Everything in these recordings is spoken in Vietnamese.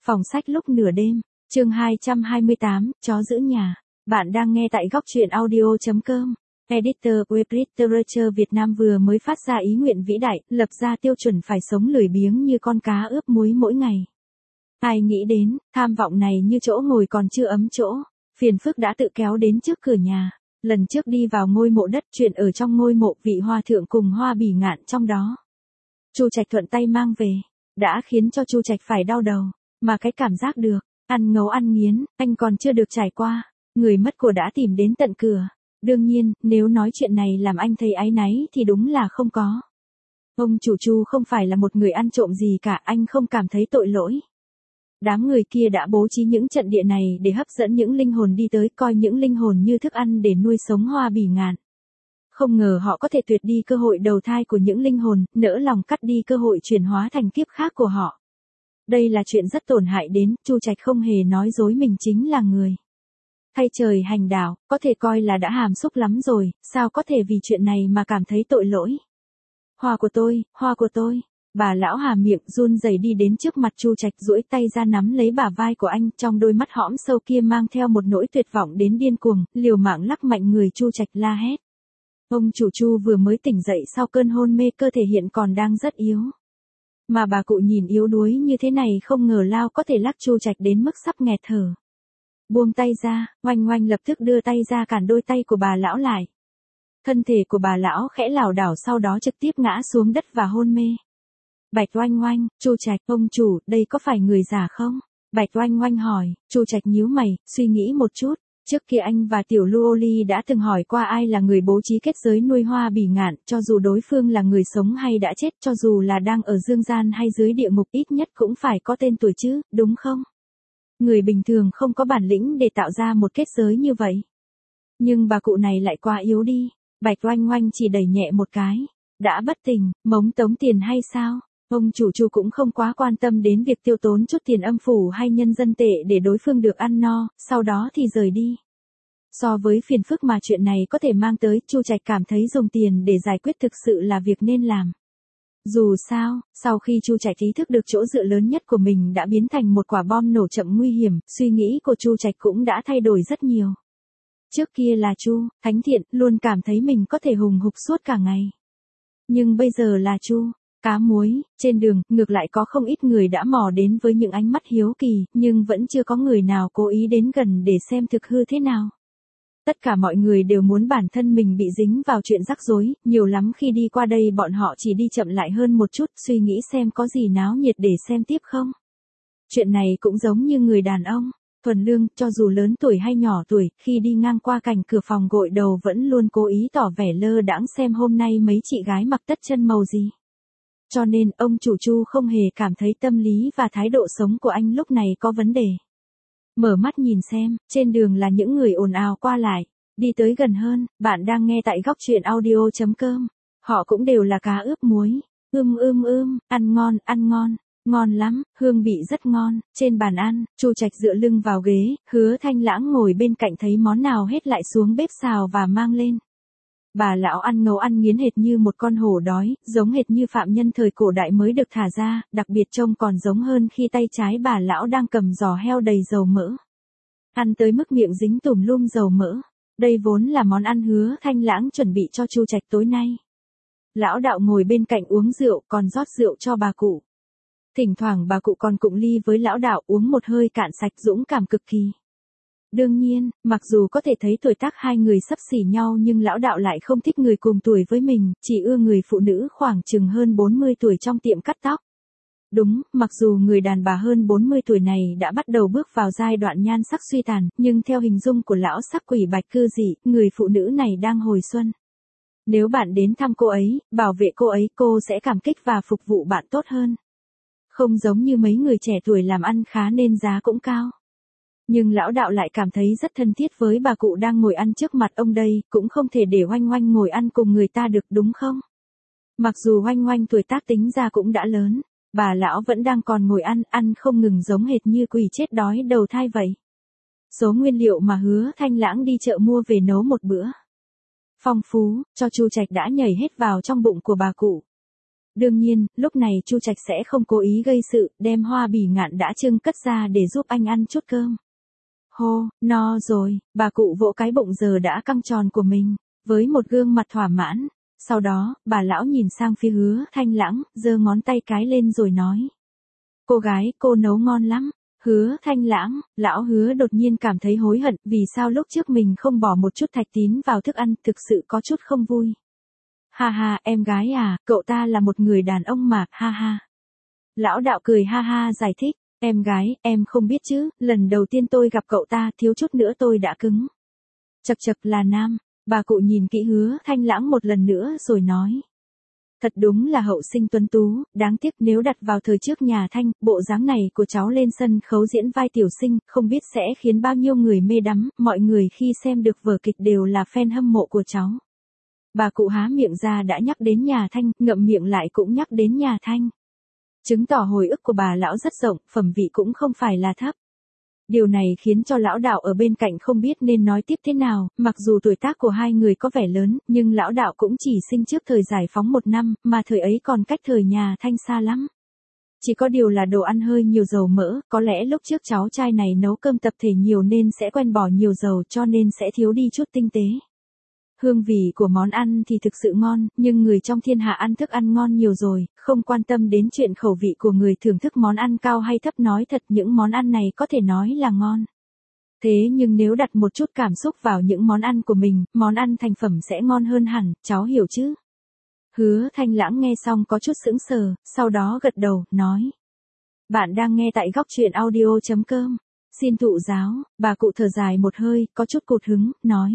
Phòng sách lúc nửa đêm, chương 228, chó giữ nhà. Bạn đang nghe tại góc truyện audio.com. Editor Web Literature Việt Nam vừa mới phát ra ý nguyện vĩ đại, lập ra tiêu chuẩn phải sống lười biếng như con cá ướp muối mỗi ngày. Ai nghĩ đến, tham vọng này như chỗ ngồi còn chưa ấm chỗ, phiền phức đã tự kéo đến trước cửa nhà. Lần trước đi vào ngôi mộ đất, chuyện ở trong ngôi mộ vị hòa thượng cùng Hoa Bỉ Ngạn trong đó. Chu Trạch thuận tay mang về, đã khiến cho Chu Trạch phải đau đầu. Mà cái cảm giác được, ăn ngấu ăn nghiến, anh còn chưa được trải qua, người mất của đã tìm đến tận cửa. Đương nhiên, nếu nói chuyện này làm anh thấy áy náy thì đúng là không có. Ông chủ Chu không phải là một người ăn trộm gì cả, anh không cảm thấy tội lỗi. Đám người kia đã bố trí những trận địa này để hấp dẫn những linh hồn đi tới, coi những linh hồn như thức ăn để nuôi sống Hoa Bỉ Ngạn. Không ngờ họ có thể tuyệt đi cơ hội đầu thai của những linh hồn, nỡ lòng cắt đi cơ hội chuyển hóa thành kiếp khác của họ. Đây là chuyện rất tổn hại đến, Chu Trạch không hề nói dối mình chính là người thay trời hành đạo, có thể coi là đã hàm xúc lắm rồi, sao có thể vì chuyện này mà cảm thấy tội lỗi. Hoa của tôi, bà lão hà miệng run rẩy đi đến trước mặt Chu Trạch, duỗi tay ra nắm lấy bả vai của anh, trong đôi mắt hõm sâu kia mang theo một nỗi tuyệt vọng đến điên cuồng, liều mạng lắc mạnh người Chu Trạch la hét. Ông chủ Chu vừa mới tỉnh dậy sau cơn hôn mê, cơ thể hiện còn đang rất yếu. Mà bà cụ nhìn yếu đuối như thế này không ngờ lao có thể lắc Chu Trạch đến mức sắp nghẹt thở. Buông tay ra, Oanh Oanh lập tức đưa tay ra cản đôi tay của bà lão lại. Thân thể của bà lão khẽ lảo đảo, sau đó trực tiếp ngã xuống đất và hôn mê. Bạch Oanh Oanh, Chu Trạch, ông chủ, đây có phải người già không? Bạch Oanh Oanh hỏi. Chu Trạch nhíu mày, suy nghĩ một chút. Trước kia anh và Tiểu Luoli đã từng hỏi qua ai là người bố trí kết giới nuôi Hoa Bỉ Ngạn, cho dù đối phương là người sống hay đã chết, cho dù là đang ở dương gian hay dưới địa ngục, ít nhất cũng phải có tên tuổi chứ, đúng không? Người bình thường không có bản lĩnh để tạo ra một kết giới như vậy. Nhưng bà cụ này lại quá yếu đi. Bạch Oanh Oanh chỉ đẩy nhẹ một cái. Đã bất tỉnh, mống tống tiền hay sao? Ông chủ Chu cũng không quá quan tâm đến việc tiêu tốn chút tiền âm phủ hay nhân dân tệ để đối phương được ăn no, sau đó thì rời đi. So với phiền phức mà chuyện này có thể mang tới, Chu Trạch cảm thấy dùng tiền để giải quyết thực sự là việc nên làm. Dù sao, sau khi Chu Trạch ý thức được chỗ dựa lớn nhất của mình đã biến thành một quả bom nổ chậm nguy hiểm, suy nghĩ của Chu Trạch cũng đã thay đổi rất nhiều. Trước kia là Chu, thánh thiện, luôn cảm thấy mình có thể hùng hục suốt cả ngày. Nhưng bây giờ là Chu, cá muối. Trên đường, ngược lại có không ít người đã mò đến với những ánh mắt hiếu kỳ, nhưng vẫn chưa có người nào cố ý đến gần để xem thực hư thế nào. Tất cả mọi người đều muốn bản thân mình bị dính vào chuyện rắc rối, nhiều lắm khi đi qua đây bọn họ chỉ đi chậm lại hơn một chút, suy nghĩ xem có gì náo nhiệt để xem tiếp không. Chuyện này cũng giống như người đàn ông, thuần lương, cho dù lớn tuổi hay nhỏ tuổi, khi đi ngang qua cạnh cửa phòng gội đầu vẫn luôn cố ý tỏ vẻ lơ đãng xem hôm nay mấy chị gái mặc tất chân màu gì. Cho nên, ông chủ Chu không hề cảm thấy tâm lý và thái độ sống của anh lúc này có vấn đề. Mở mắt nhìn xem, trên đường là những người ồn ào qua lại. Đi tới gần hơn, bạn đang nghe tại góc truyện audio.com. Họ cũng đều là cá ướp muối. Ăn ngon, ngon lắm, hương vị rất ngon. Trên bàn ăn, Chu Trạch dựa lưng vào ghế, Hứa Thanh Lãng ngồi bên cạnh thấy món nào hết lại xuống bếp xào và mang lên. Bà lão ăn ngấu ăn nghiến hệt như một con hổ đói, giống hệt như phạm nhân thời cổ đại mới được thả ra, đặc biệt trông còn giống hơn khi tay trái bà lão đang cầm giò heo đầy dầu mỡ. Ăn tới mức miệng dính tùm lum dầu mỡ. Đây vốn là món ăn Hứa Thanh Lãng chuẩn bị cho Chu Trạch tối nay. Lão đạo ngồi bên cạnh uống rượu, còn rót rượu cho bà cụ. Thỉnh thoảng bà cụ còn cụng ly với lão đạo, uống một hơi cạn sạch, dũng cảm cực kỳ. Đương nhiên, mặc dù có thể thấy tuổi tác hai người xấp xỉ nhau nhưng lão đạo lại không thích người cùng tuổi với mình, chỉ ưa người phụ nữ khoảng chừng hơn 40 tuổi trong tiệm cắt tóc. Đúng, mặc dù người đàn bà hơn 40 tuổi này đã bắt đầu bước vào giai đoạn nhan sắc suy tàn, nhưng theo hình dung của lão sắc quỷ bạch cư dị, người phụ nữ này đang hồi xuân. Nếu bạn đến thăm cô ấy, bảo vệ cô ấy, cô sẽ cảm kích và phục vụ bạn tốt hơn. Không giống như mấy người trẻ tuổi làm ăn khá nên giá cũng cao. Nhưng lão đạo lại cảm thấy rất thân thiết với bà cụ đang ngồi ăn trước mặt ông đây, cũng không thể để Oanh Oanh ngồi ăn cùng người ta được đúng không? Mặc dù Oanh Oanh tuổi tác tính ra cũng đã lớn, bà lão vẫn đang còn ngồi ăn không ngừng giống hệt như quỷ chết đói đầu thai vậy. Số nguyên liệu mà Hứa Thanh Lãng đi chợ mua về nấu một bữa phong phú, cho Chu Trạch đã nhảy hết vào trong bụng của bà cụ. Đương nhiên, lúc này Chu Trạch sẽ không cố ý gây sự, đem Hoa Bỉ Ngạn đã trưng cất ra để giúp anh ăn chút cơm. Hô, no rồi, bà cụ vỗ cái bụng giờ đã căng tròn của mình, với một gương mặt thỏa mãn. Sau đó, bà lão nhìn sang phía Hứa Thanh Lãng, giơ ngón tay cái lên rồi nói. Cô gái, cô nấu ngon lắm. Hứa Thanh Lãng, lão Hứa đột nhiên cảm thấy hối hận vì sao lúc trước mình không bỏ một chút thạch tín vào thức ăn, thực sự có chút không vui. Ha ha, em gái à, cậu ta là một người đàn ông mà, ha ha. Lão đạo cười ha ha giải thích, em gái, em không biết chứ, lần đầu tiên tôi gặp cậu ta thiếu chút nữa tôi đã cứng. Chậc chậc là nam, bà cụ nhìn kỹ Hứa Thanh Lãng một lần nữa rồi nói. Thật đúng là hậu sinh tuấn tú, đáng tiếc nếu đặt vào thời trước nhà Thanh, bộ dáng này của cháu lên sân khấu diễn vai tiểu sinh, không biết sẽ khiến bao nhiêu người mê đắm, mọi người khi xem được vở kịch đều là fan hâm mộ của cháu. Bà cụ há miệng ra đã nhắc đến nhà Thanh, ngậm miệng lại cũng nhắc đến nhà Thanh. Chứng tỏ hồi ức của bà lão rất rộng, phẩm vị cũng không phải là thấp. Điều này khiến cho lão đạo ở bên cạnh không biết nên nói tiếp thế nào, mặc dù tuổi tác của hai người có vẻ lớn, nhưng lão đạo cũng chỉ sinh trước thời giải phóng 1 năm, mà thời ấy còn cách thời nhà Thanh xa lắm. Chỉ có điều là đồ ăn hơi nhiều dầu mỡ, có lẽ lúc trước cháu trai này nấu cơm tập thể nhiều nên sẽ quen bỏ nhiều dầu cho nên sẽ thiếu đi chút tinh tế. Hương vị của món ăn thì thực sự ngon, nhưng người trong thiên hạ ăn thức ăn ngon nhiều rồi, không quan tâm đến chuyện khẩu vị của người thưởng thức món ăn cao hay thấp, nói thật những món ăn này có thể nói là ngon. Thế nhưng nếu đặt một chút cảm xúc vào những món ăn của mình, món ăn thành phẩm sẽ ngon hơn hẳn, cháu hiểu chứ? Hứa Thanh Lãng nghe xong có chút sững sờ, sau đó gật đầu, nói. Bạn đang nghe tại góc truyện audio.com. Xin thụ giáo, bà cụ thở dài một hơi, có chút cụt hứng, nói.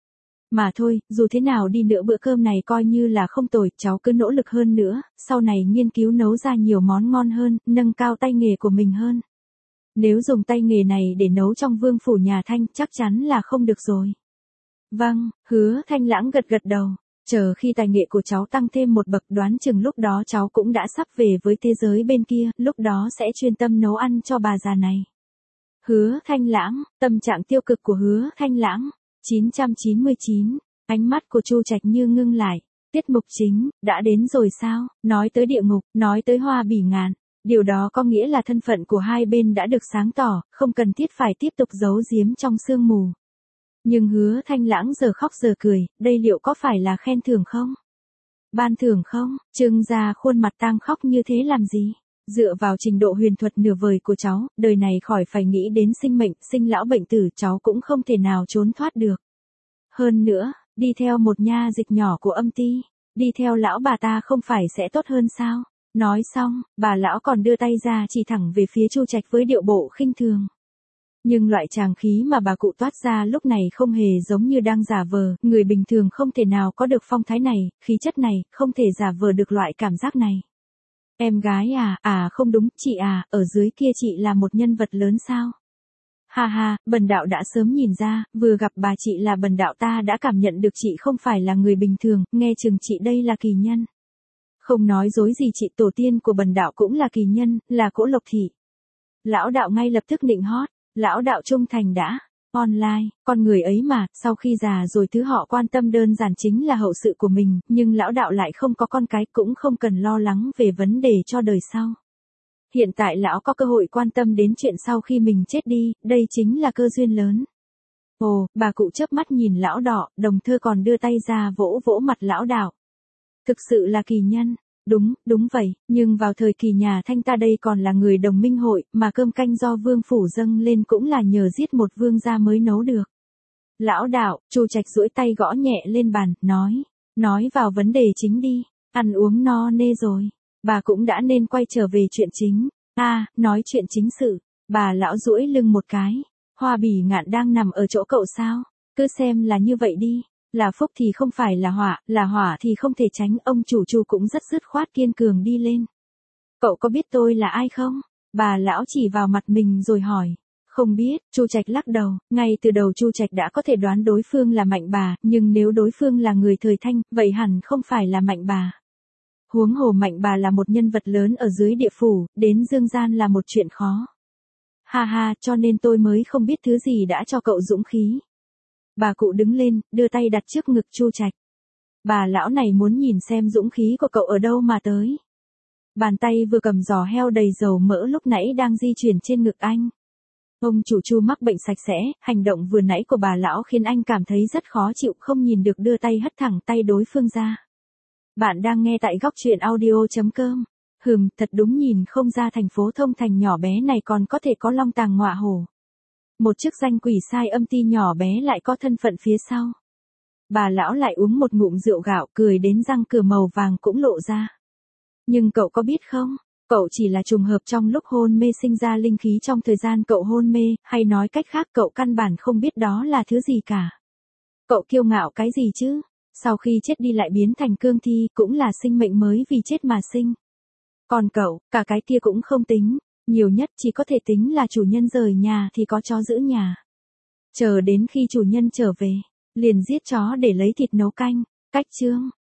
Mà thôi, dù thế nào đi nữa bữa cơm này coi như là không tồi, cháu cứ nỗ lực hơn nữa, sau này nghiên cứu nấu ra nhiều món ngon hơn, nâng cao tay nghề của mình hơn. Nếu dùng tay nghề này để nấu trong vương phủ nhà Thanh chắc chắn là không được rồi. Vâng, Hứa Thanh Lãng gật gật đầu, chờ khi tài nghệ của cháu tăng thêm một bậc đoán chừng lúc đó cháu cũng đã sắp về với thế giới bên kia, lúc đó sẽ chuyên tâm nấu ăn cho bà già này. Hứa Thanh Lãng, tâm trạng tiêu cực của Hứa Thanh Lãng. 999, ánh mắt của Chu Trạch như ngưng lại. Tiết mục chính, đã đến rồi sao? Nói tới địa ngục, nói tới Hoa Bỉ Ngạn. Điều đó có nghĩa là thân phận của hai bên đã được sáng tỏ, không cần thiết phải tiếp tục giấu giếm trong sương mù. Nhưng Hứa Thanh Lãng giờ khóc giờ cười, đây liệu có phải là khen thưởng không? Ban thưởng không? Trương gia khuôn mặt tang khóc như thế làm gì? Dựa vào trình độ huyền thuật nửa vời của cháu, đời này khỏi phải nghĩ đến sinh mệnh, sinh lão bệnh tử cháu cũng không thể nào trốn thoát được. Hơn nữa, đi theo một nha dịch nhỏ của âm ty, đi theo lão bà ta không phải sẽ tốt hơn sao? Nói xong, bà lão còn đưa tay ra chỉ thẳng về phía Chu Trạch với điệu bộ khinh thường. Nhưng loại tràng khí mà bà cụ toát ra lúc này không hề giống như đang giả vờ, người bình thường không thể nào có được phong thái này, khí chất này, không thể giả vờ được loại cảm giác này. Em gái à, không đúng, chị à, ở dưới kia chị là một nhân vật lớn sao? Ha ha, bần đạo đã sớm nhìn ra, vừa gặp bà chị là bần đạo ta đã cảm nhận được chị không phải là người bình thường, nghe chừng chị đây là kỳ nhân. Không nói dối gì chị, tổ tiên của bần đạo cũng là kỳ nhân, là Cỗ Lộc Thị. Lão đạo ngay lập tức nịnh hót, lão đạo trung thành đã. Online, con người ấy mà, sau khi già rồi thứ họ quan tâm đơn giản chính là hậu sự của mình, nhưng lão đạo lại không có con cái cũng không cần lo lắng về vấn đề cho đời sau. Hiện tại lão có cơ hội quan tâm đến chuyện sau khi mình chết đi, đây chính là cơ duyên lớn. Ồ, bà cụ chớp mắt nhìn lão đỏ, đồng thơ còn đưa tay ra vỗ vỗ mặt lão đạo. Thực sự là kỳ nhân. Đúng vậy, nhưng vào thời kỳ nhà Thanh ta đây còn là người đồng minh hội, mà cơm canh do vương phủ dâng lên cũng là nhờ giết một vương gia mới nấu được. Lão đạo, Chu Trạch duỗi tay gõ nhẹ lên bàn, nói vào vấn đề chính đi, ăn uống no nê rồi, bà cũng đã nên quay trở về chuyện chính. Nói chuyện chính sự, bà lão duỗi lưng một cái, Hoa Bỉ Ngạn đang nằm ở chỗ cậu sao, cứ xem là như vậy đi. Là phúc thì không phải là hỏa thì không thể tránh, ông chủ Chu cũng rất dứt khoát kiên cường đi lên. Cậu có biết tôi là ai không? Bà lão chỉ vào mặt mình rồi hỏi. Không biết, Chu Trạch lắc đầu, ngay từ đầu Chu Trạch đã có thể đoán đối phương là Mạnh Bà, nhưng nếu đối phương là người thời Thanh, vậy hẳn không phải là Mạnh Bà. Huống hồ Mạnh Bà là một nhân vật lớn ở dưới địa phủ, đến dương gian là một chuyện khó. Ha, cho nên tôi mới không biết thứ gì đã cho cậu dũng khí. Bà cụ đứng lên, đưa tay đặt trước ngực Chu Trạch. Bà lão này muốn nhìn xem dũng khí của cậu ở đâu mà tới. Bàn tay vừa cầm giò heo đầy dầu mỡ lúc nãy đang di chuyển trên ngực anh. Ông chủ Chu mắc bệnh sạch sẽ, hành động vừa nãy của bà lão khiến anh cảm thấy rất khó chịu, không nhìn được đưa tay hất thẳng tay đối phương ra. Bạn đang nghe tại góc truyện audio.com. Thật đúng nhìn không ra thành phố Thông Thành nhỏ bé này còn có thể có long tàng ngọa hổ. Một chức danh quỷ sai âm ty nhỏ bé lại có thân phận phía sau. Bà lão lại uống một ngụm rượu gạo, cười đến răng cửa màu vàng cũng lộ ra. Nhưng cậu có biết không, cậu chỉ là trùng hợp trong lúc hôn mê sinh ra linh khí trong thời gian cậu hôn mê, hay nói cách khác cậu căn bản không biết đó là thứ gì cả. Cậu kiêu ngạo cái gì chứ, sau khi chết đi lại biến thành cương thi, cũng là sinh mệnh mới vì chết mà sinh. Còn cậu, cả cái kia cũng không tính, nhiều nhất chỉ có thể tính là chủ nhân rời nhà thì có chó giữ nhà. Chờ đến khi chủ nhân trở về, liền giết chó để lấy thịt nấu canh. Cách chương